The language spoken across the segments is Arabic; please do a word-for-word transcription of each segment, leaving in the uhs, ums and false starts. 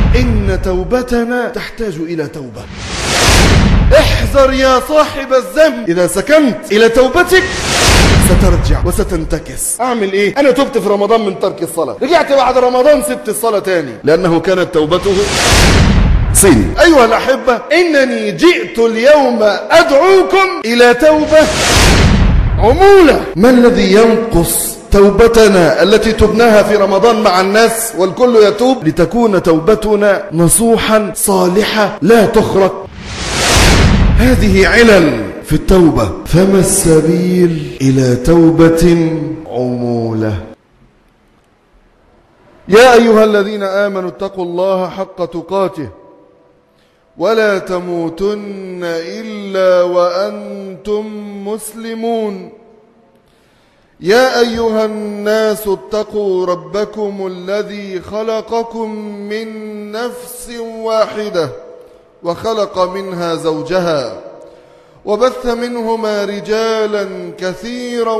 إن توبتنا تحتاج إلى توبة. احذر يا صاحب الذنب، إذا سكنت إلى توبتك سترجع وستنتكس. أعمل إيه؟ أنا تبت في رمضان من ترك الصلاة، رجعت بعد رمضان سبت الصلاة تاني لأنه كانت توبته صيني. أيها الأحبة، إنني جئت اليوم أدعوكم إلى توبة عمولة. ما الذي ينقص توبتنا التي تبناها في رمضان مع الناس والكل يتوب؟ لتكون توبتنا نصوحا صالحة لا تخرق. هذه علل في التوبة. فما السبيل إلى توبة عمولة؟ يا أيها الذين آمنوا اتقوا الله حق تقاته ولا تموتن إلا وأنتم مسلمون. يا أيها الناس اتقوا ربكم الذي خلقكم من نفس واحدة وخلق منها زوجها وبث منهما رجالا كثيرا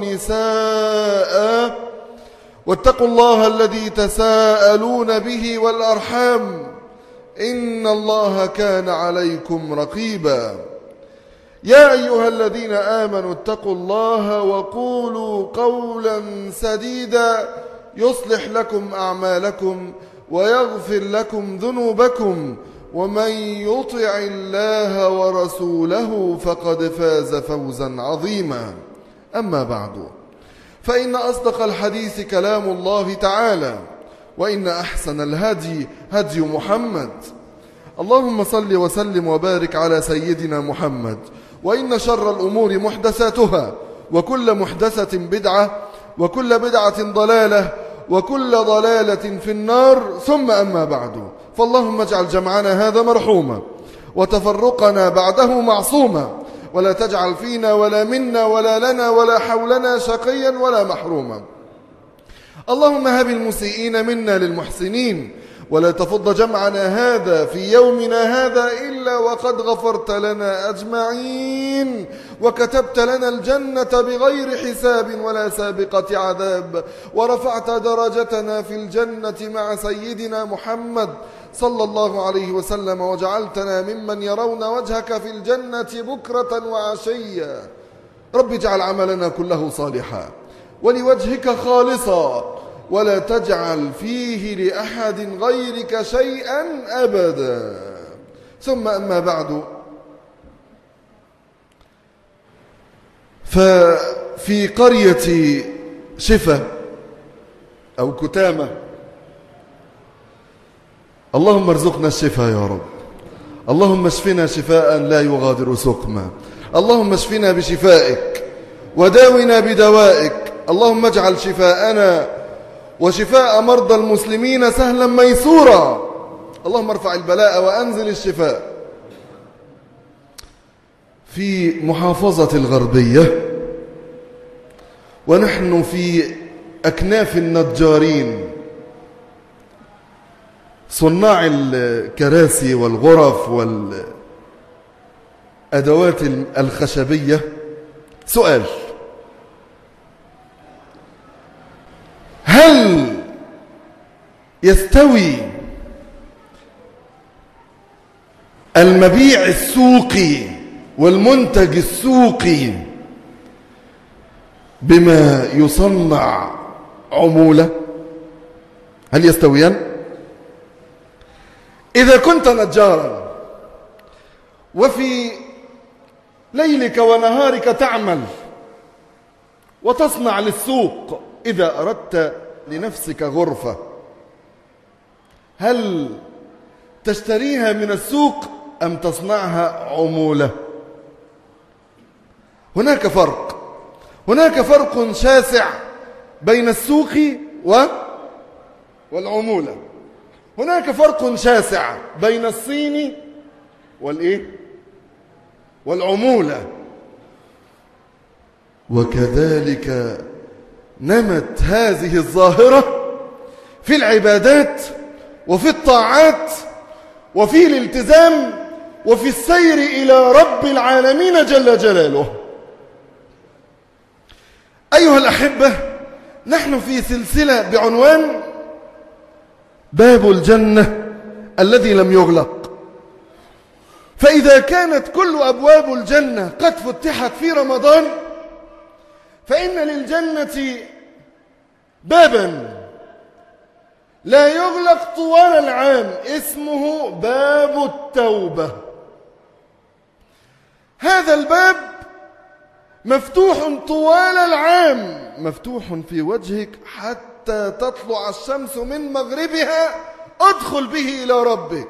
ونساء واتقوا الله الذي تساءلون به والأرحام إن الله كان عليكم رقيبا. يا أيها الذين آمنوا اتقوا الله وقولوا قولا سديدا يصلح لكم أعمالكم ويغفر لكم ذنوبكم ومن يطع الله ورسوله فقد فاز فوزا عظيما. أما بعد، فإن أصدق الحديث كلام الله تعالى، وإن أحسن الهدي هدي محمد. اللهم صل وسلم وبارك على سيدنا محمد. وإن شر الأمور محدثاتها، وكل محدثة بدعة، وكل بدعة ضلالة، وكل ضلالة في النار. ثم أما بعد، فاللهم اجعل جمعنا هذا مرحوما وتفرقنا بعده معصوما، ولا تجعل فينا ولا منا ولا لنا ولا حولنا شقيا ولا محروما. اللهم هب المسيئين منا للمحسنين، ولا تفض جمعنا هذا في يومنا هذا إلا وقد غفرت لنا أجمعين، وكتبت لنا الجنة بغير حساب ولا سابقة عذاب، ورفعت درجتنا في الجنة مع سيدنا محمد صلى الله عليه وسلم، وجعلتنا ممن يرون وجهك في الجنة بكرة وعشيا. رب اجعل عملنا كله صالحا ولوجهك خالصا، ولا تجعل فيه لأحد غيرك شيئا أبدا. ثم أما بعد، ففي قرية شفا أو كتامة، اللهم ارزقنا الشفاء يا رب. اللهم اشفنا شفاء لا يغادر سقما. اللهم اشفنا بشفائك وداونا بدوائك. اللهم اجعل شفاءنا وشفاء مرضى المسلمين سهلا ميسورا. اللهم ارفع البلاء وأنزل الشفاء. في محافظة الغربية، ونحن في أكناف النجارين صناع الكراسي والغرف والأدوات الخشبية. سؤال: هل يستوي المبيع السوقي والمنتج السوقي بما يصنع عمولة؟ هل يستويان؟ إذا كنت نجارا وفي ليلك ونهارك تعمل وتصنع للسوق، إذا أردت لنفسك غرفة، هل تشتريها من السوق أم تصنعها عمولة؟ هناك فرق، هناك فرق شاسع بين السوق والعمولة. هناك فرق شاسع بين الصين والإيه؟ والعمولة. وكذلك نمت هذه الظاهرة في العبادات وفي الطاعات وفي الالتزام وفي السير إلى رب العالمين جل جلاله. أيها الأحبة، نحن في سلسلة بعنوان باب الجنة الذي لم يغلق. فإذا كانت كل أبواب الجنة قد فتحت في رمضان، فإن للجنة بابا لا يغلق طوال العام اسمه باب التوبة. هذا الباب مفتوح طوال العام، مفتوح في وجهك حتى تطلع الشمس من مغربها، ادخل به إلى ربك.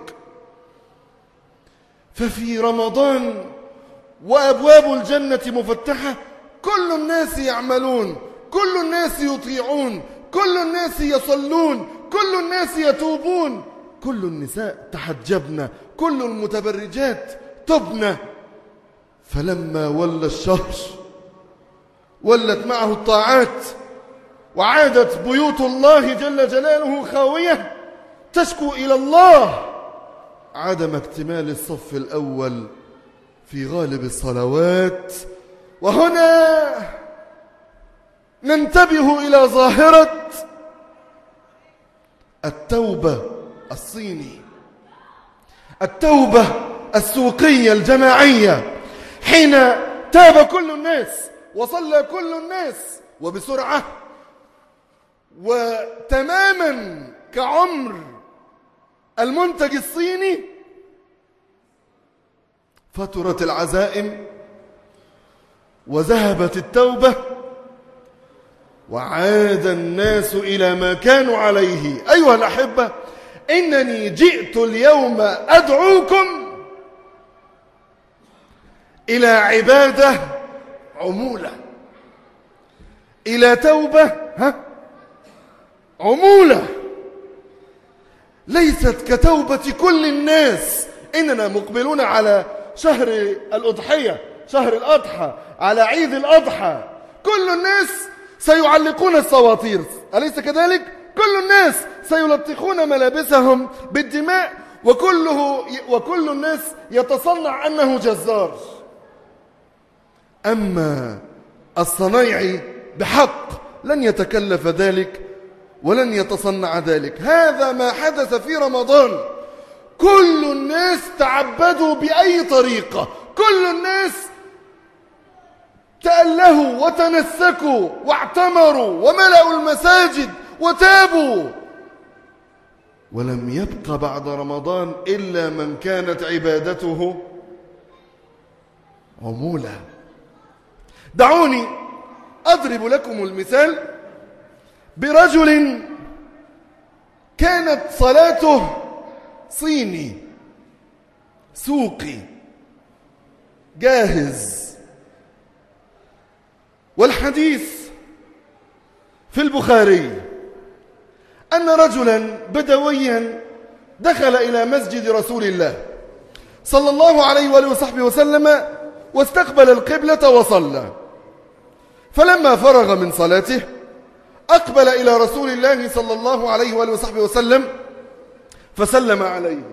ففي رمضان وأبواب الجنة مفتحة، كل الناس يعملون، كل الناس يطيعون، كل الناس يصلون، كل الناس يتوبون، كل النساء تحجبن، كل المتبرجات تبن. فلما ولى الشهر ولت معه الطاعات، وعادت بيوت الله جل جلاله خاوية تشكو إلى الله عدم اكتمال الصف الأول في غالب الصلوات. وهنا ننتبه إلى ظاهرة التوبة الصيني، التوبة السوقية الجماعية، حين تاب كل الناس وصلى كل الناس وبسرعة وتماما كعمر المنتج الصيني، فترت العزائم وذهبت التوبة وعاد الناس إلى ما كانوا عليه. أيها الأحبة، إنني جئت اليوم أدعوكم إلى عبادة عمولة، إلى توبة ها عمولة، ليست كتوبة كل الناس. إننا مقبلون على شهر الأضحية، شهر الأضحى، على عيد الأضحى، كل الناس سيعلقون الصواطير، أليس كذلك؟ كل الناس سيلطخون ملابسهم بالدماء، وكله وكل الناس يتصنع أنه جزار. أما الصنايعي بحق لن يتكلف ذلك ولن يتصنع ذلك. هذا ما حدث في رمضان، كل الناس تعبدوا بأي طريقة، كل الناس تألهوا وتنسكوا واعتمروا وملأوا المساجد وتابوا، ولم يبق بعد رمضان إلا من كانت عبادته عمولة. دعوني أضرب لكم المثال برجل كانت صلاته صيني سوقي جاهز. والحديث في البخاري أن رجلا بدويا دخل إلى مسجد رسول الله صلى الله عليه وآله وصحبه وسلم واستقبل القبلة وصلى. فلما فرغ من صلاته أقبل إلى رسول الله صلى الله عليه وآله وصحبه وسلم فسلم عليه،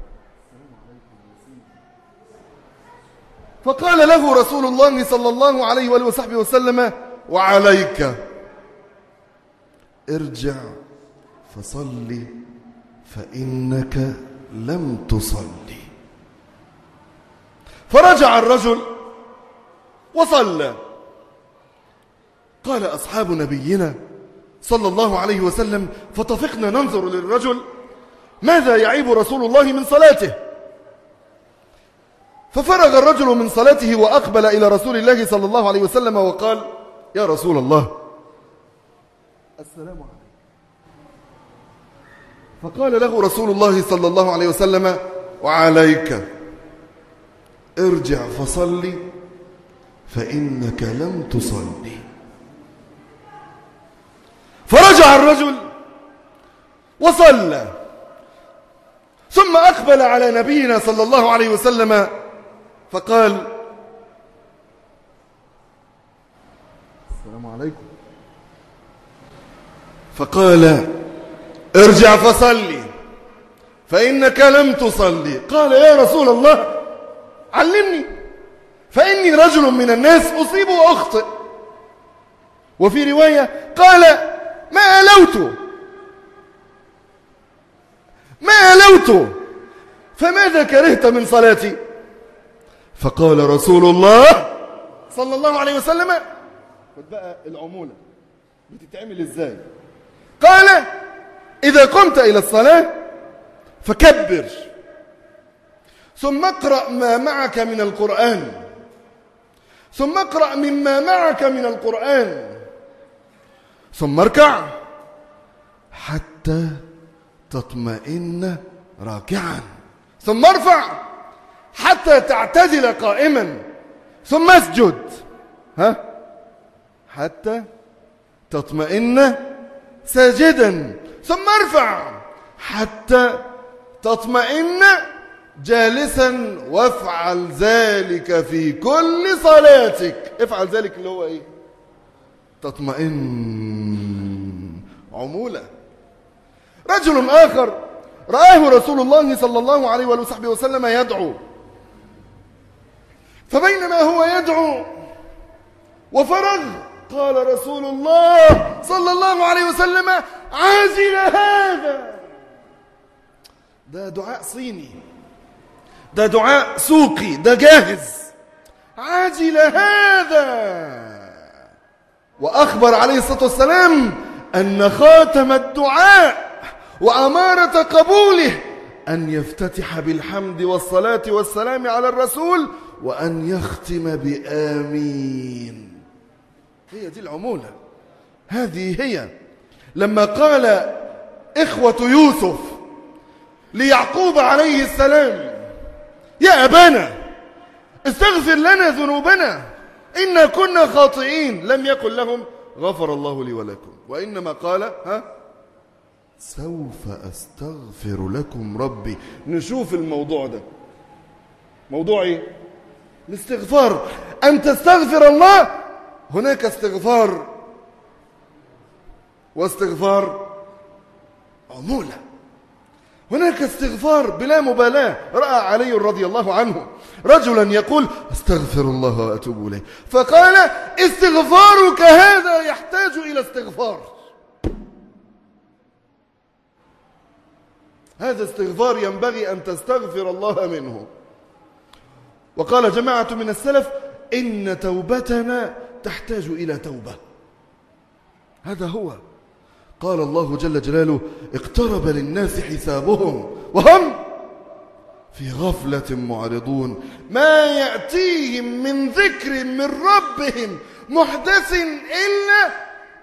فقال له رسول الله صلى الله عليه وآله وصحبه وسلم: وعليك، ارجع فصل فإنك لم تصلي. فرجع الرجل وصلى. قال أصحاب نبينا صلى الله عليه وسلم: فطفقنا ننظر للرجل ماذا يعيب رسول الله من صلاته. ففرغ الرجل من صلاته وأقبل إلى رسول الله صلى الله عليه وسلم وقال: يا رسول الله، السلام عليكم. فقال له رسول الله صلى الله عليه وسلم: وعليك، ارجع فصلي فإنك لم تصلي. فرجع الرجل وصلى، ثم أقبل على نبينا صلى الله عليه وسلم فقال: السلام عليكم. فقال: ارجع فصلي فإنك لم تصلي. قال: يا رسول الله، علمني، فإني رجل من الناس أصيب وأخطئ. وفي رواية قال: ما ألوت ما ألوت فماذا كرهت من صلاتي؟ فقال رسول الله صلى الله عليه وسلم، خد بقى العمولة بتتعمل ازاي؟ قال: إذا قمت إلى الصلاة فكبر، ثم اقرأ ما معك من القرآن، ثم اقرأ مما معك من القرآن، ثم اركع حتى تطمئن راكعا، ثم ارفع حتى تعتدل قائما، ثم اسجد ها حتى تطمئن ساجدا، ثم ارفع حتى تطمئن جالسا، وافعل ذلك في كل صلاتك. افعل ذلك اللي هو ايه؟ تطمئن. عمولة. رجل آخر رآه رسول الله صلى الله عليه وصحبه وسلم يدعو، فبينما هو يدعو وفرغ قال رسول الله صلى الله عليه وسلم: عاجل هذا. ده دعاء صيني، ده دعاء سوقي، ده جاهز. عاجل هذا. وأخبر عليه الصلاة والسلام أن خاتم الدعاء وأمارة قبوله أن يفتتح بالحمد والصلاة والسلام على الرسول، وأن يختم بآمين. هي دي العمولة. هذه هي. لما قال إخوة يوسف ليعقوب عليه السلام: يا أبانا استغفر لنا ذنوبنا إنا كنا خاطئين، لم يقل لهم غفر الله لي ولكم، وإنما قال: ها سوف أستغفر لكم ربي. نشوف الموضوع ده موضوع إيه؟ الاستغفار. أن تستغفر الله. هناك استغفار واستغفار عمولة. هناك استغفار بلا مبالاة. رأى علي رضي الله عنه رجلا يقول: استغفر الله وأتوب إليه، فقال: استغفارك هذا يحتاج إلى استغفار. هذا استغفار ينبغي أن تستغفر الله منه. وقال جماعة من السلف: إن توبتنا تحتاج إلى توبة. هذا هو. قال الله جل جلاله: اقترب للناس حسابهم وهم في غفلة معرضون، ما يأتيهم من ذكر من ربهم محدث إلا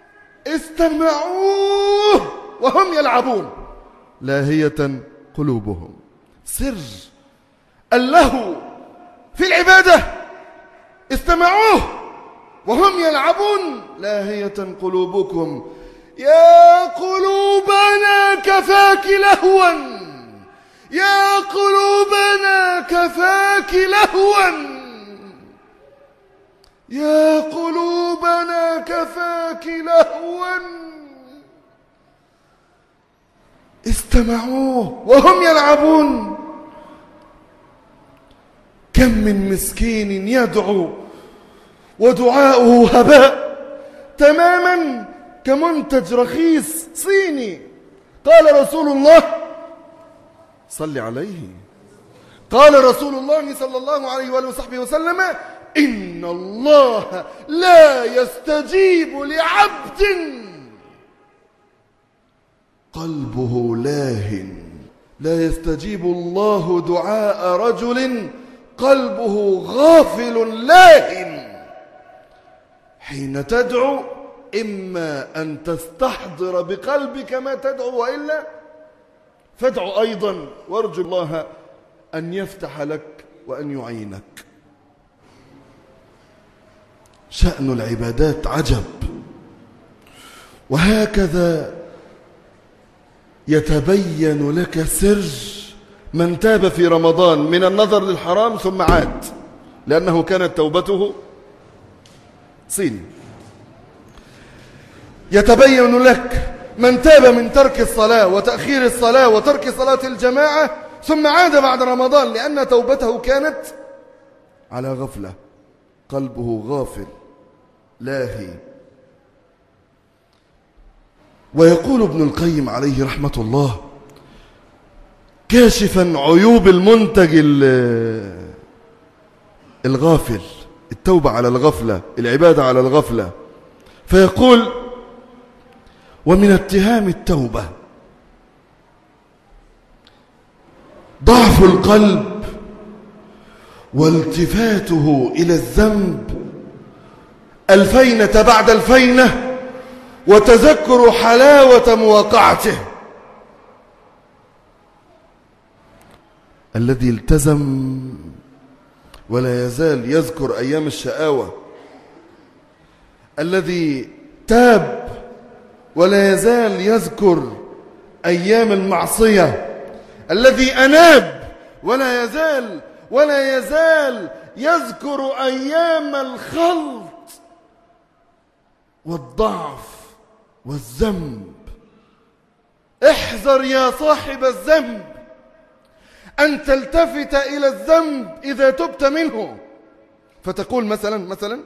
استمعوه وهم يلعبون لاهية قلوبهم. سر اللهو في العبادة. استمعوه وهم يلعبون لاهية قلوبكم. يا قلوبنا كفاك لهوا، يا قلوبنا كفاك لهوا، يا قلوبنا كفاك لهوا. استمعوه وهم يلعبون. كم من مسكين يدعو ودعاؤه هباء تماما كمنتج رخيص صيني. قال رسول الله صل عليه، قال رسول الله صلى الله عليه وآله وصحبه وسلم: إن الله لا يستجيب لعبد قلبه لاه. لا يستجيب الله دعاء رجل قلبه غافل لاه. حين تدعو إما أن تستحضر بقلبك ما تدعو، وإلا فادعو أيضا، وارجو الله أن يفتح لك وأن يعينك. شأن العبادات عجب. وهكذا يتبين لك سر من تاب في رمضان من النظر للحرام ثم عاد، لأنه كانت توبته صيني. يتبين لك من تاب من ترك الصلاة وتأخير الصلاة وترك صلاة الجماعة ثم عاد بعد رمضان، لأن توبته كانت على غفلة، قلبه غافل لاهي. ويقول ابن القيم عليه رحمة الله: كاشفا عيوب المنتج الغافل، التوبة على الغفلة، العبادة على الغفلة. فيقول: ومن اتهام التوبة ضعف القلب والتفاته إلى الذنب الفينة بعد الفينة وتذكر حلاوة مواقعته. الذي التزم ولا يزال يذكر أيام الشقاوة، الذي تاب ولا يزال يذكر أيام المعصية، الذي أناب ولا يزال ولا يزال يذكر أيام الخلط والضعف والذنب. احذر يا صاحب الذنب أن تلتفت إلى الذنب إذا تبت منه، فتقول مثلا مثلا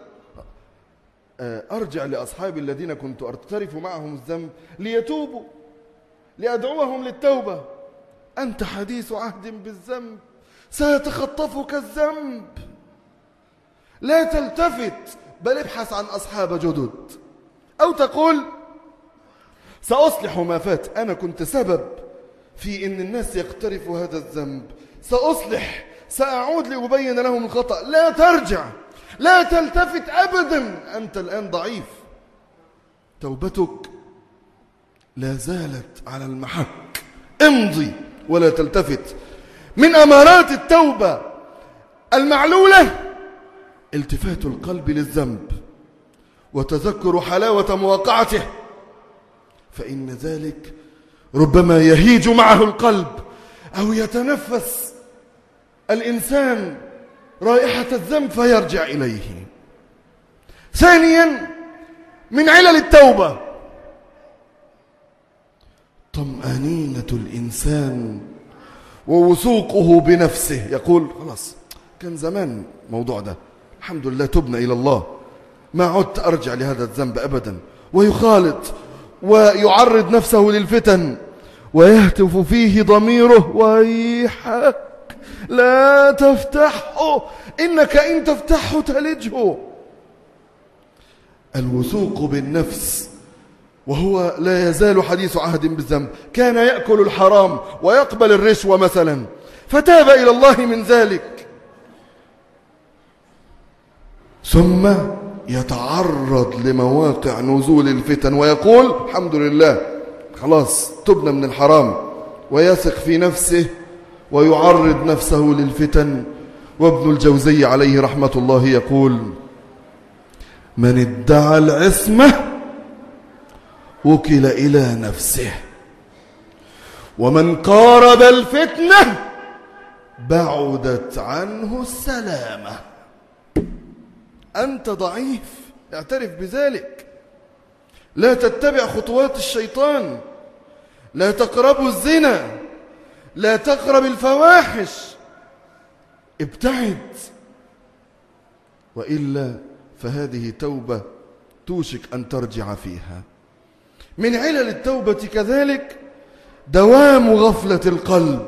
أرجع لأصحابي الذين كنت أرترف معهم الذنب ليتوبوا، لأدعوهم للتوبة. أنت حديث عهد بالذنب، سيتخطفك الذنب. لا تلتفت، بل ابحث عن أصحاب جدد. أو تقول سأصلح ما فات، أنا كنت سبب في أن الناس يقترفوا هذا الذنب، سأصلح، سأعود لأبين لهم الخطأ. لا ترجع، لا تلتفت أبدا، أنت الآن ضعيف، توبتك لا زالت على المحك. امضي ولا تلتفت. من أمارات التوبة المعلولة التفات القلب للذنب وتذكر حلاوة مواقعته، فإن ذلك ربما يهيج معه القلب أو يتنفس الإنسان رائحة الذنب فيرجع إليه. ثانيا من علل التوبة طمأنينة الإنسان ووثوقه بنفسه. يقول خلاص كان زمان موضوع ده، الحمد لله تبنا إلى الله، ما عدت أرجع لهذا الذنب أبدا. ويخالط ويعرض نفسه للفتن ويهتف فيه ضميره: ويحك لا تفتحه، إنك إن تفتحه تلجه. الوثوق بالنفس وهو لا يزال حديث عهد بالذنب. كان يأكل الحرام ويقبل الرشوة مثلا، فتاب إلى الله من ذلك، ثم يتعرض لمواقع نزول الفتن ويقول الحمد لله خلاص تبنا من الحرام، ويثق في نفسه ويعرض نفسه للفتن. وابن الجوزي عليه رحمة الله يقول: من ادعى العصمة وكل إلى نفسه، ومن قارب الفتنة بعدت عنه السلامة. أنت ضعيف، اعترف بذلك. لا تتبع خطوات الشيطان، لا تقربوا الزنا، لا تقرب الفواحش، ابتعد، وإلا فهذه توبة توشك أن ترجع فيها. من علل التوبة كذلك دوام غفلة القلب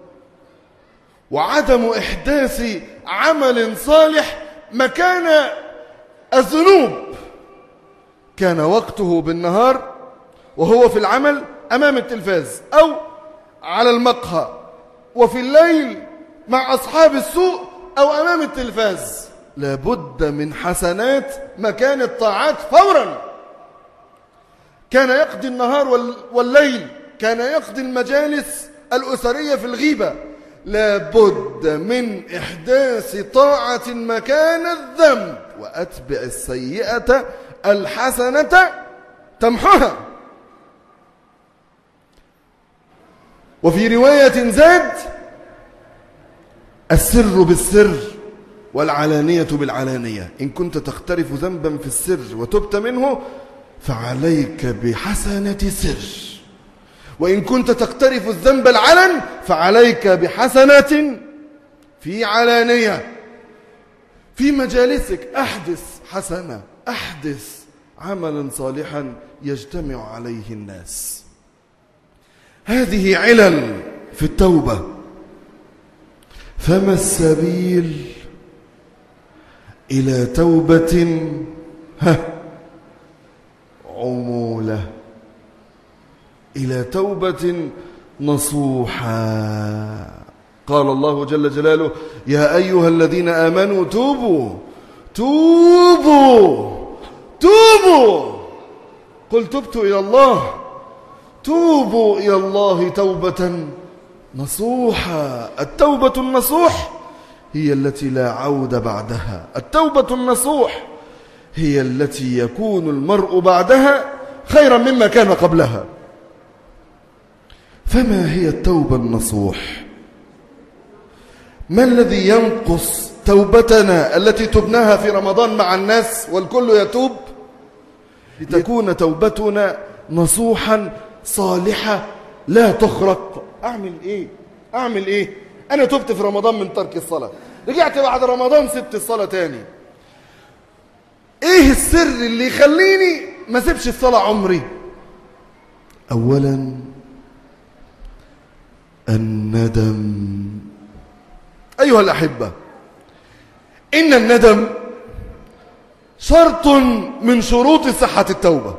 وعدم إحداث عمل صالح مكان الذنوب. كان وقته بالنهار وهو في العمل أمام التلفاز أو على المقهى، وفي الليل مع أصحاب السوء أو أمام التلفاز. لابد من حسنات مكان الطاعات فورا. كان يقضي النهار والليل، كان يقضي المجالس الأسرية في الغيبة. لابد من إحداث طاعة مكان الذنب، وأتبع السيئة الحسنة تمحها. وفي رواية زاد: السر بالسر والعلانية بالعلانية. إن كنت تقترف ذنبا في السر وتبت منه فعليك بحسنة سر، وإن كنت تقترف الذنب العلن فعليك بحسنة في علانية. في مجالسك أحدث حسنة، أحدث عملا صالحا يجتمع عليه الناس. هذه علل في التوبة. فما السبيل إلى توبة ها عمولة، إلى توبة نصوحة؟ قال الله جل جلاله: يا أيها الذين آمنوا توبوا توبوا توبوا. قل تبت إلى الله، توبوا إلى الله توبة نصوحا. التوبة النصوح هي التي لا عود بعدها. التوبة النصوح هي التي يكون المرء بعدها خيرا مما كان قبلها. فما هي التوبة النصوح؟ ما الذي ينقص توبتنا التي تبناها في رمضان مع الناس والكل يتوب لتكون توبتنا نصوحا صالحة لا تخرق؟ أعمل إيه؟ أعمل إيه؟ أنا تبت في رمضان من ترك الصلاة، رجعت بعد رمضان سبت الصلاة تاني. إيه السر اللي يخليني ما سبش الصلاة عمري؟ أولا الندم. أيها الأحبة، إن الندم شرط من شروط صحة التوبة.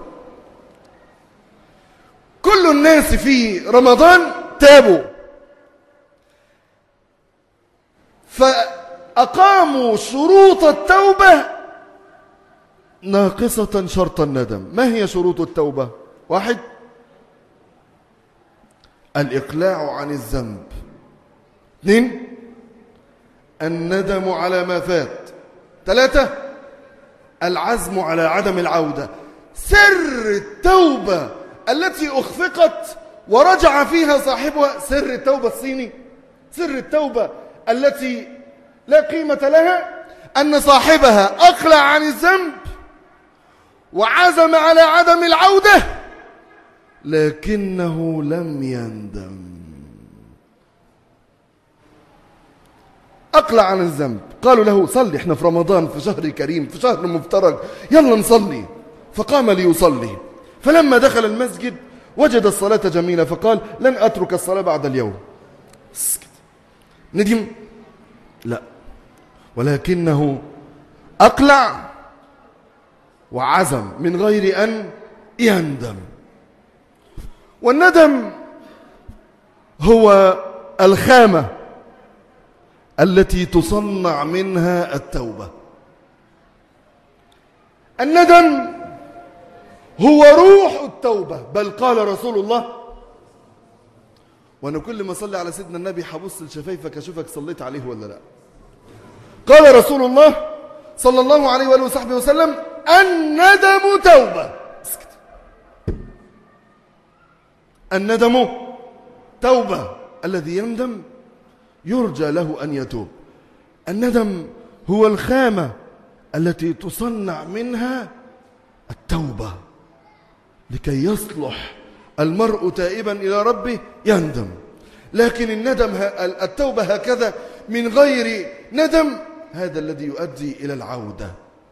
كل الناس في رمضان تابوا فأقاموا شروط التوبة ناقصة شرط الندم. ما هي شروط التوبة؟ واحد، الإقلاع عن الذنب. اثنين، الندم على ما فات. ثلاثة، العزم على عدم العودة. سر التوبة التي أخفقت ورجع فيها صاحبها، سر التوبة الصيني، سر التوبة التي لا قيمة لها، أن صاحبها أقلع عن الذنب وعزم على عدم العودة لكنه لم يندم. أقلع عن الذنب، قالوا له صلي، احنا في رمضان، في شهر كريم، في شهر مفترج، يلا نصلي. فقام ليصلي، فلما دخل المسجد وجد الصلاة جميلة فقال لن أترك الصلاة بعد اليوم. ندم؟ لا، ولكنه أقلع وعزم من غير أن يندم. والندم هو الخامة التي تصنع منها التوبة. الندم هو روح التوبة، بل قال رسول الله، وأنا كل ما صلي على سيدنا النبي حبص لشفايفك أشوفك صليت عليه ولا لا. قال رسول الله صلى الله عليه وآله وصحبه وسلم: الندم توبة. اسكت. الندم توبة، الذي يندم يرجى له أن يتوب. الندم هو الخامة التي تصنع منها التوبة. لكي يصلح المرء تائبا إلى ربه يندم، لكن الندم التوبة هكذا من غير ندم هذا الذي يؤدي إلى العودة.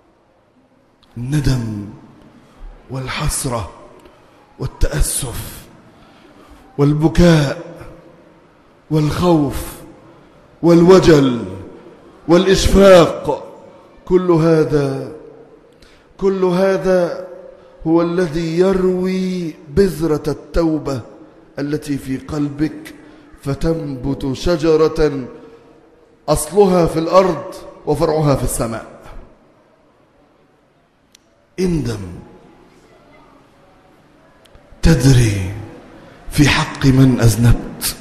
الندم والحسرة والتأسف والبكاء والخوف والوجل والإشفاق، كل هذا كل هذا هو الذي يروي بذرة التوبة التي في قلبك، فتنبت شجرة أصلها في الأرض وفرعها في السماء. اندم. تدري في حق من أذنبت،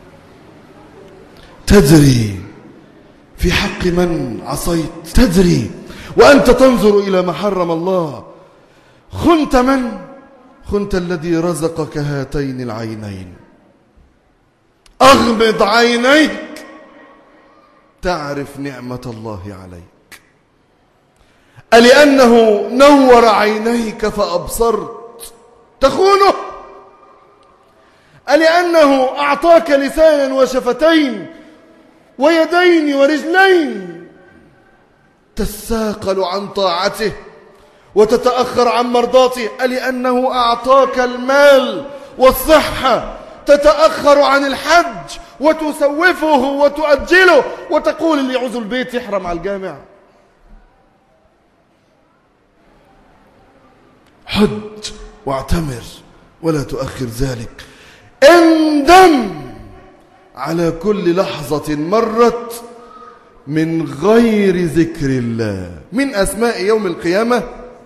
تدري في حق من عصيت، تدري وأنت تنظر إلى ما حرم الله. خنت من؟ خنت الذي رزقك هاتين العينين. أغمض عينيك تعرف نعمة الله عليك. ألأنه نور عينيك فأبصرت تخونه؟ ألأنه أعطاك لسانا وشفتين ويدين ورجلين تثاقل عن طاعته وتتأخر عن مرضاته؟ ألأنه أعطاك المال والصحة تتأخر عن الحج وتسوفه وتؤجله وتقول اللي يعوز البيت يحرم على الجامع. حج واعتمر ولا تؤخر ذلك. اندم على كل لحظة مرت من غير ذكر الله. من أسماء يوم القيامة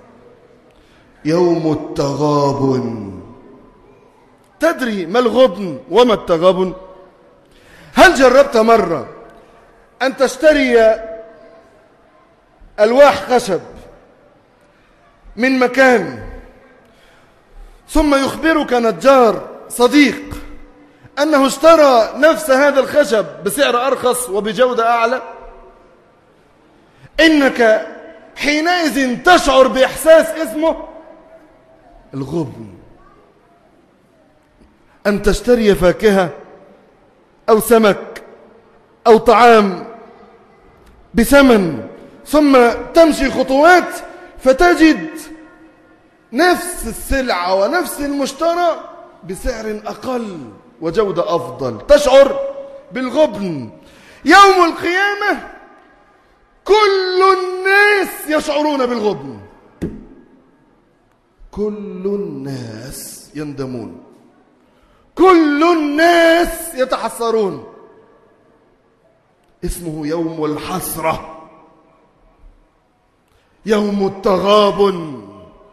يوم التغابن. تدري ما الغبن وما التغابن؟ هل جربت مرة أن تشتري ألواح خشب من مكان ثم يخبرك نجار صديق أنه اشترى نفس هذا الخشب بسعر أرخص وبجودة أعلى؟ إنك حينئذ تشعر بإحساس اسمه الغبن. أن تشتري فاكهة أو سمك أو طعام بثمن ثم تمشي خطوات فتجد نفس السلعة ونفس المشترى بسعر أقل وجودة أفضل، تشعر بالغبن. يوم القيامة كل الناس يشعرون بالغبن، كل الناس يندمون، كل الناس يتحسرون. اسمه يوم الحسرة، يوم التغابن.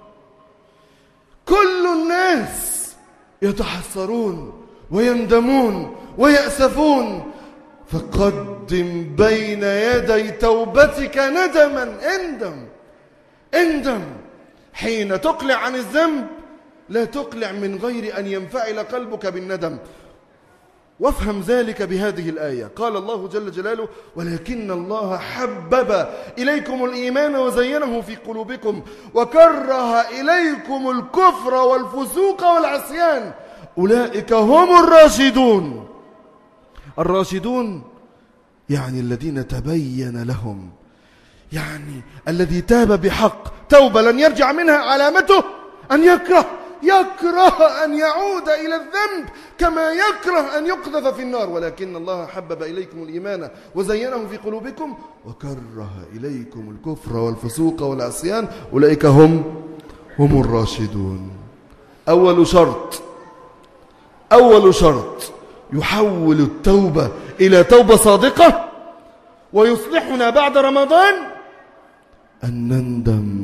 كل الناس يتحسرون ويندمون ويأسفون. فقدم بين يدي توبتك ندما. اندم اندم حين تقلع عن الذنب، لا تقلع من غير أن ينفعل قلبك بالندم. وافهم ذلك بهذه الآية. قال الله جل جلاله: ولكن الله حبب إليكم الإيمان وزينه في قلوبكم وكره إليكم الكفر والفسوق والعصيان أولئك هم الراشدون. الراشدون يعني الذين تبين لهم، يعني الذي تاب بحق توبة لن يرجع منها، علامته أن يكره يكره أن يعود إلى الذنب كما يكره أن يقذف في النار. ولكن الله حبب إليكم الإيمان وزينه في قلوبكم وكره إليكم الكفر والفسوق والعصيان أولئك هم هم الراشدون. أول شرط أول شرط يحول التوبة إلى توبة صادقة ويصلحنا بعد رمضان أن نندم.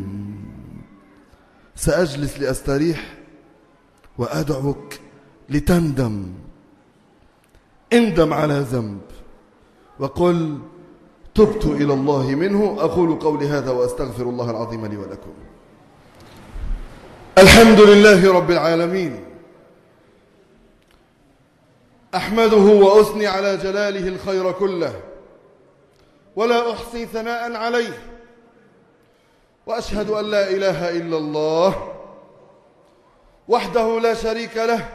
سأجلس لأستريح وأدعوك لتندم. اندم على ذنب وقل: تبت إلى الله منه. أقول قولي هذا وأستغفر الله العظيم لي ولكم. الحمد لله رب العالمين، أحمده وأثني على جلاله الخير كله ولا أحصي ثناء عليه، وأشهد أن لا إله إلا الله وحده لا شريك له،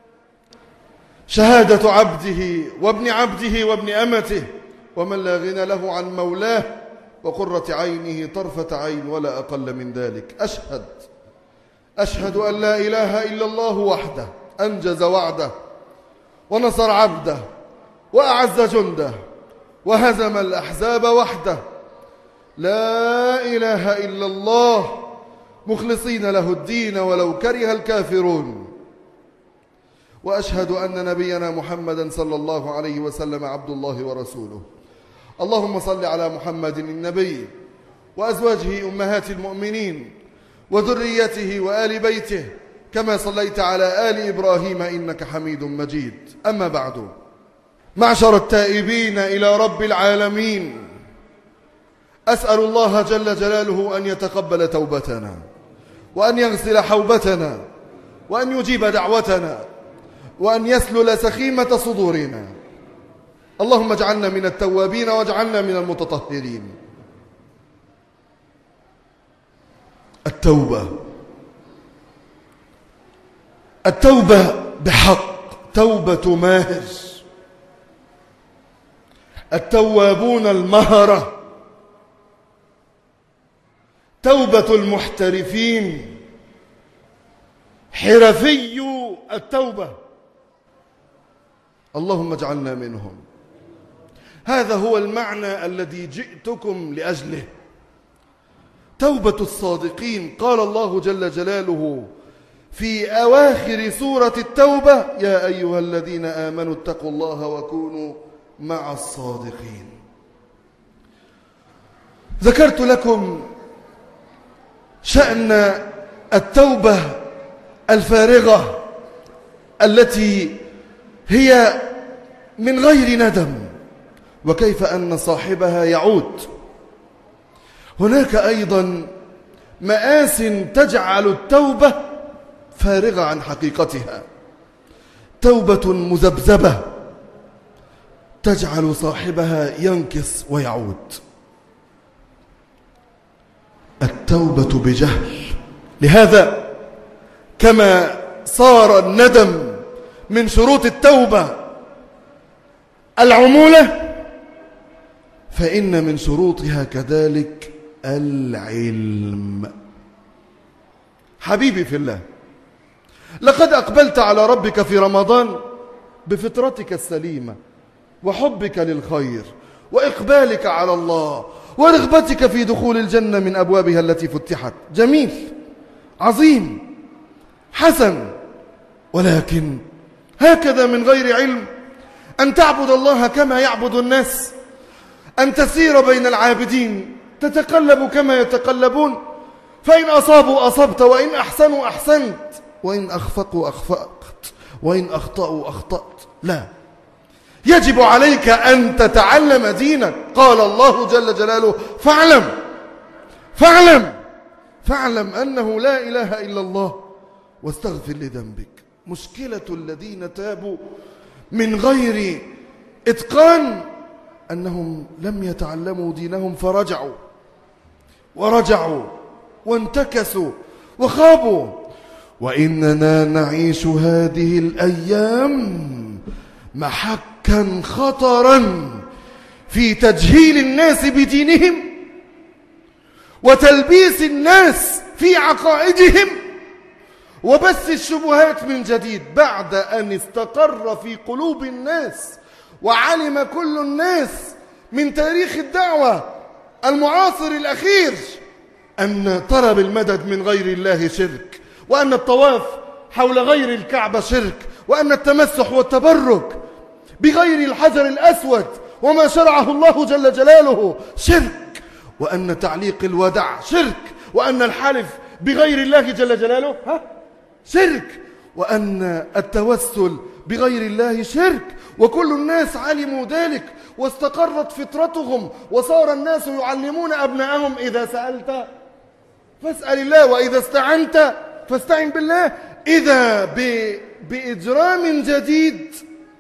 شهادة عبده وابن عبده وابن أمته ومن لا غنى له عن مولاه وقرة عينه طرفة عين ولا أقل من ذلك. أشهد أشهد أن لا إله إلا الله وحده أنجز وعده ونصر عبده وأعز جنده وهزم الأحزاب وحده. لا إله إلا الله مخلصين له الدين ولو كره الكافرون. وأشهد أن نبينا محمدا صلى الله عليه وسلم عبد الله ورسوله. اللهم صل على محمد النبي وأزواجه أمهات المؤمنين وذريته وآل بيته كما صليت على آل إبراهيم إنك حميد مجيد. أما بعد، معشر التائبين إلى رب العالمين، أسأل الله جل جلاله أن يتقبل توبتنا وأن يغسل حوبتنا وأن يجيب دعوتنا وأن يسلل سخيمة صدورنا. اللهم اجعلنا من التوابين واجعلنا من المتطهرين. التوبة التوبة بحق، توبة ماهر. التوابون المهرة، توبة المحترفين، حرفي التوبة. اللهم اجعلنا منهم. هذا هو المعنى الذي جئتكم لأجله، توبة الصادقين. قال الله جل جلاله في أواخر سورة التوبة: يا أيها الذين آمنوا اتقوا الله وكونوا مع الصادقين. ذكرت لكم شأن التوبة الفارغة التي هي من غير ندم، وكيف أن صاحبها يعود. هناك أيضا مآس تجعل التوبة فارغة عن حقيقتها، توبة مذبذبة تجعل صاحبها ينكس ويعود. التوبة بجهل. لهذا كما صار الندم من شروط التوبة العمولة، فإن من شروطها كذلك العلم. حبيبي في الله، لقد أقبلت على ربك في رمضان بفطرتك السليمة وحبك للخير وإقبالك على الله ورغبتك في دخول الجنة من أبوابها التي فتحت. جميل، عظيم، حسن. ولكن هكذا من غير علم أن تعبد الله كما يعبد الناس، أن تسير بين العابدين تتقلب كما يتقلبون، فإن أصابوا أصبت، وإن أحسنوا أحسنت، وإن أخفقوا أخفقت، وإن أخطأوا أخطأت. لا، يجب عليك أن تتعلم دينك. قال الله جل جلاله: فاعلم فاعلم فاعلم أنه لا إله إلا الله واستغفر لذنبك. مشكلة الذين تابوا من غير إتقان أنهم لم يتعلموا دينهم فرجعوا ورجعوا وانتكسوا وخابوا. وإننا نعيش هذه الأيام محكا خطرا في تجهيل الناس بدينهم وتلبيس الناس في عقائدهم وبث الشبهات من جديد، بعد أن استقر في قلوب الناس وعلم كل الناس من تاريخ الدعوة المعاصر الأخير أن طلب المدد من غير الله شرك، وأن الطواف حول غير الكعبة شرك، وأن التمسح والتبرك بغير الحجر الأسود وما شرعه الله جل جلاله شرك، وأن تعليق الودع شرك، وأن الحلف بغير الله جل جلاله ها شرك، وأن التوسل بغير الله شرك. وكل الناس علموا ذلك واستقرت فطرتهم، وصار الناس يعلمون أبنائهم: إذا سألت فاسأل الله، وإذا استعنت فاستعن بالله. إذا بإجرام جديد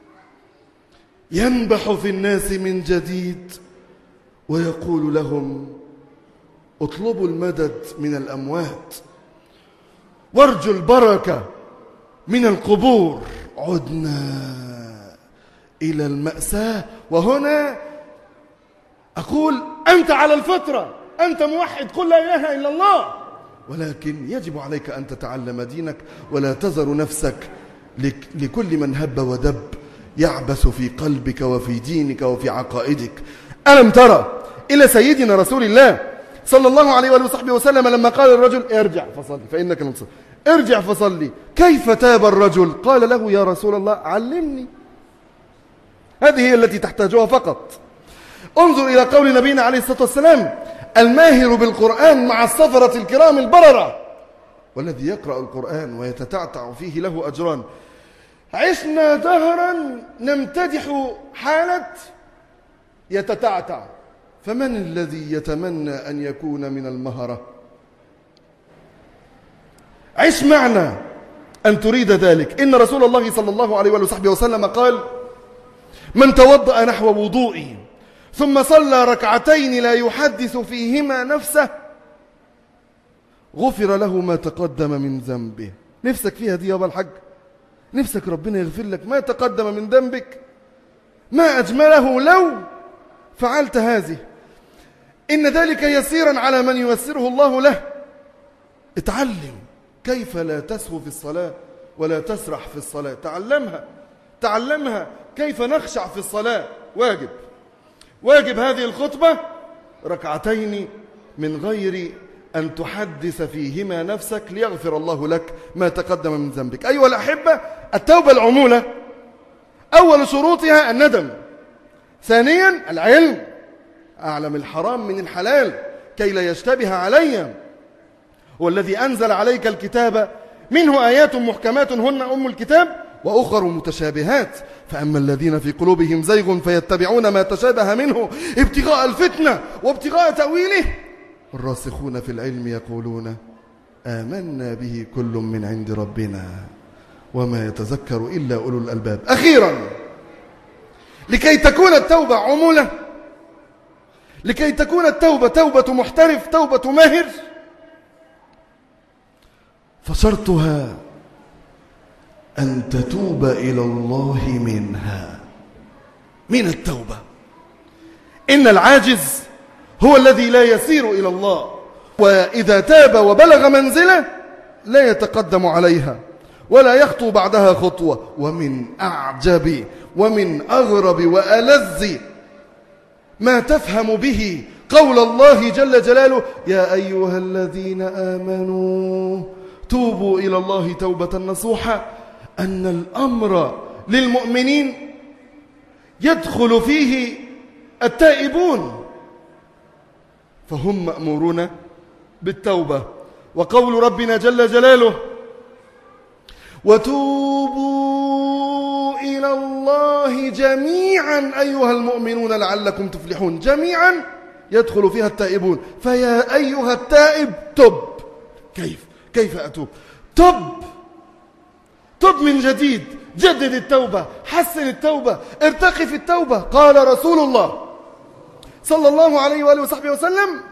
ينبح في الناس من جديد ويقول لهم: اطلبوا المدد من الأموات وارجوا البركة من القبور. عدنا إلى المأساة. وهنا أقول: أنت على الفطرة، أنت موحد، قل لا إله إلا الله، ولكن يجب عليك أن تتعلم دينك ولا تذر نفسك لكل من هب ودب يعبث في قلبك وفي دينك وفي عقائدك. ألم ترى إلى سيدنا رسول الله صلى الله عليه وآله وصحبه وسلم لما قال الرجل: ارجع فصلي فإنك لم تصلي، ارجع فصلي، كيف تاب الرجل؟ قال له: يا رسول الله علمني. هذه هي التي تحتاجها فقط. انظر إلى قول نبينا عليه الصلاة والسلام: الماهر بالقرآن مع السفرة الكرام البررة، والذي يقرأ القرآن ويتتعتع فيه له أجران. عشنا دهرا نمتدح حالة يتتعتع، فمن الذي يتمنى أن يكون من المهرة؟ عش معنا أن تريد ذلك. إن رسول الله صلى الله عليه وصحبه وسلم قال: من توضأ نحو وضوئي ثم صلى ركعتين لا يحدث فيهما نفسه غفر له ما تقدم من ذنبه. نفسك فيها دي يا أبا الحج؟ نفسك ربنا يغفر لك ما تقدم من ذنبك؟ ما أجمله لو فعلت هذه. إن ذلك يسيرا على من ييسره الله له. اتعلم كيف لا تسهو في الصلاة ولا تسرح في الصلاة. تعلمها تعلمها كيف نخشع في الصلاة. واجب واجب هذه الخطبة ركعتين من غير أن تحدث فيهما نفسك ليغفر الله لك ما تقدم من ذنبك. أيها الأحبة، التوبة العمولة أول شروطها الندم، ثانيا العلم، أعلم الحرام من الحلال كي لا يشتبه علي. هو الذي أنزل عليك الكتاب منه آيات محكمات هن أم الكتاب وأخر متشابهات، فأما الذين في قلوبهم زيغ فيتبعون ما تشابه منه ابتغاء الفتنة وابتغاء تأويله والراسخون في العلم يقولون آمنا به كل من عند ربنا وما يتذكر إلا أولو الألباب. أخيرا، لكي تكون التوبة عمولة، لكي تكون التوبة توبة محترف، توبة ماهر، فشرطها أن تتوب إلى الله منها، من التوبة. إن العاجز هو الذي لا يسير إلى الله، وإذا تاب وبلغ منزله لا يتقدم عليها ولا يخطو بعدها خطوة. ومن أعجب ومن أغرب وألذ ما تفهم به قول الله جل جلاله يا أيها الذين آمنوا توبوا إلى الله توبة نصوحا، أن الأمر للمؤمنين يدخل فيه التائبون، فهم مأمورون بالتوبة. وقول ربنا جل جلاله وتوبوا إلى الله جميعا أيها المؤمنون لعلكم تفلحون، جميعا يدخل فيها التائبون. فيا أيها التائب تب. كيف كيف أتوب؟ تب تب من جديد، جدد التوبة، حسن التوبة، ارتقي في التوبة. قال رسول الله صلى الله عليه وآله وصحبه وسلم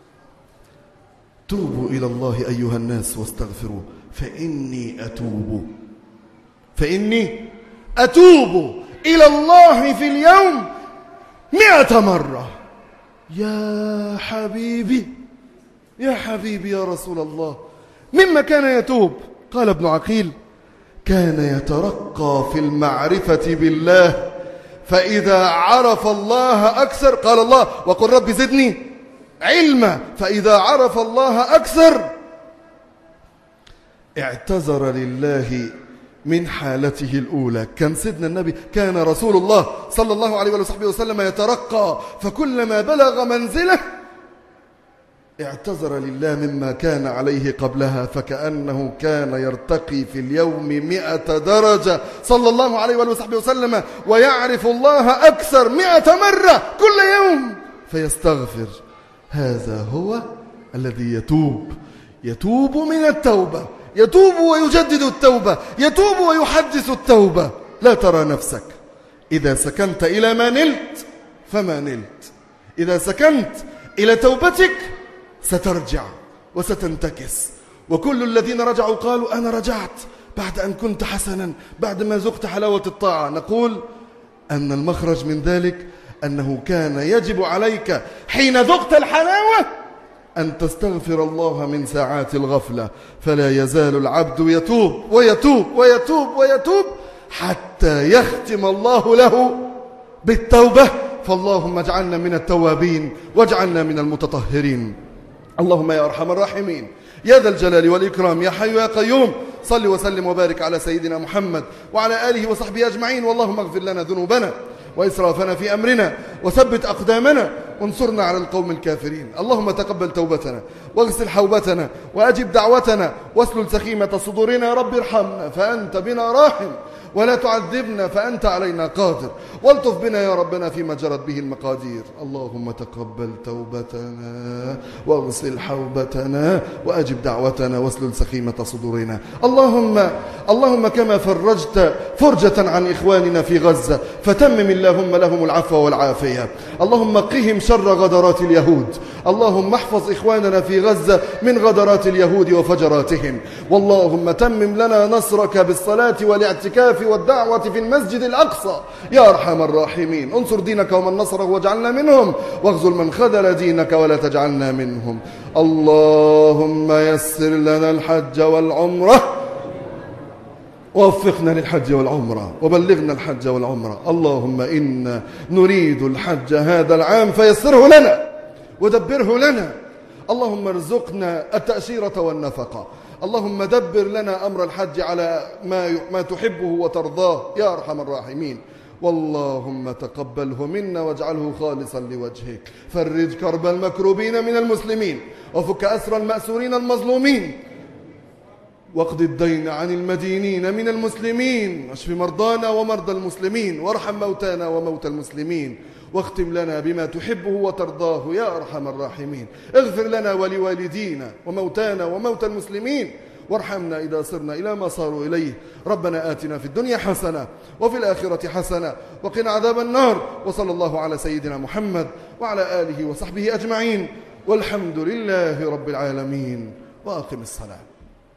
توبوا إلى الله أيها الناس واستغفروه فإني أتوب فإني أتوب إلى الله في اليوم مئة مرة. يا حبيبي يا حبيبي يا رسول الله، مما كان يتوب؟ قال ابن عقيل كان يترقى في المعرفة بالله، فإذا عرف الله أكثر قال الله وقل رب زدني علما، فإذا عرف الله أكثر اعتذر لله من حالته الأولى. كان سيدنا النبي، كان رسول الله صلى الله عليه وصحبه وسلم يترقى، فكلما بلغ منزله اعتذر لله مما كان عليه قبلها، فكأنه كان يرتقي في اليوم مئة درجة صلى الله عليه وصحبه وسلم، ويعرف الله أكثر مئة مرة كل يوم فيستغفر. هذا هو الذي يتوب، يتوب من التوبة، يتوب ويجدد التوبة، يتوب ويحدث التوبة. لا ترى نفسك إذا سكنت إلى ما نلت فما نلت، إذا سكنت إلى توبتك سترجع وستنتكس. وكل الذين رجعوا قالوا أنا رجعت بعد أن كنت حسنا، بعد ما ذقت حلاوة الطاعة. نقول أن المخرج من ذلك أنه كان يجب عليك حين ذقت الحلاوة أن تستغفر الله من ساعات الغفلة، فلا يزال العبد يتوب ويتوب ويتوب ويتوب حتى يختم الله له بالتوبة. فاللهم اجعلنا من التوابين واجعلنا من المتطهرين. اللهم يا أرحم الراحمين يا ذا الجلال والإكرام يا حي يا قيوم، صل وسلم وبارك على سيدنا محمد وعلى آله وصحبه أجمعين. واللهم اغفر لنا ذنوبنا وإسرافنا في أمرنا وثبت أقدامنا وانصرنا على القوم الكافرين. اللهم تقبل توبتنا واغسل حوبتنا وأجب دعوتنا واسلل سخيمة صدورنا. يا رب ارحمنا فأنت بنا راحم، ولا تعذبنا فأنت علينا قادر، والطف بنا يا ربنا فيما جرت به المقادير. اللهم تقبل توبتنا واغسل حوبتنا وأجب دعوتنا واسلل سخيمة صدورنا. اللهم اللهم كما فرجت فرجة عن إخواننا في غزة فتمم اللهم لهم العفو والعافية. اللهم قهم شر غدرات اليهود. اللهم احفظ إخواننا في غزة من غدرات اليهود وفجراتهم. واللهم تمم لنا نصرك بالصلاة والاعتكاف والدعوة في المسجد الأقصى يا أرحم الراحمين. انصر دينك ومن نصره واجعلنا منهم، واخذل من خذل دينك ولا تجعلنا منهم. اللهم يسر لنا الحج والعمرة ووفقنا للحج والعمرة وبلغنا الحج والعمرة. اللهم إنا نريد الحج هذا العام فيسره لنا ودبره لنا. اللهم ارزقنا التأشيرة والنفقة. اللهم دبر لنا أمر الحج على ما ما تحبه وترضاه يا أرحم الراحمين. واللهم تقبله منا واجعله خالصا لوجهك. فرج كرب المكروبين من المسلمين وفك أسر المأسورين المظلومين واقض الدين عن المدينين من المسلمين واشف مرضانا ومرضى المسلمين وارحم موتانا وموتى المسلمين واختم لنا بما تحبه وترضاه يا أرحم الراحمين. اغفر لنا ولوالدينا وموتانا وموتى المسلمين وارحمنا إذا صرنا إلى ما صاروا إليه. ربنا آتنا في الدنيا حسنة وفي الآخرة حسنة وقنا عذاب النار. وصلى الله على سيدنا محمد وعلى آله وصحبه أجمعين والحمد لله رب العالمين. وأقم الصلاة.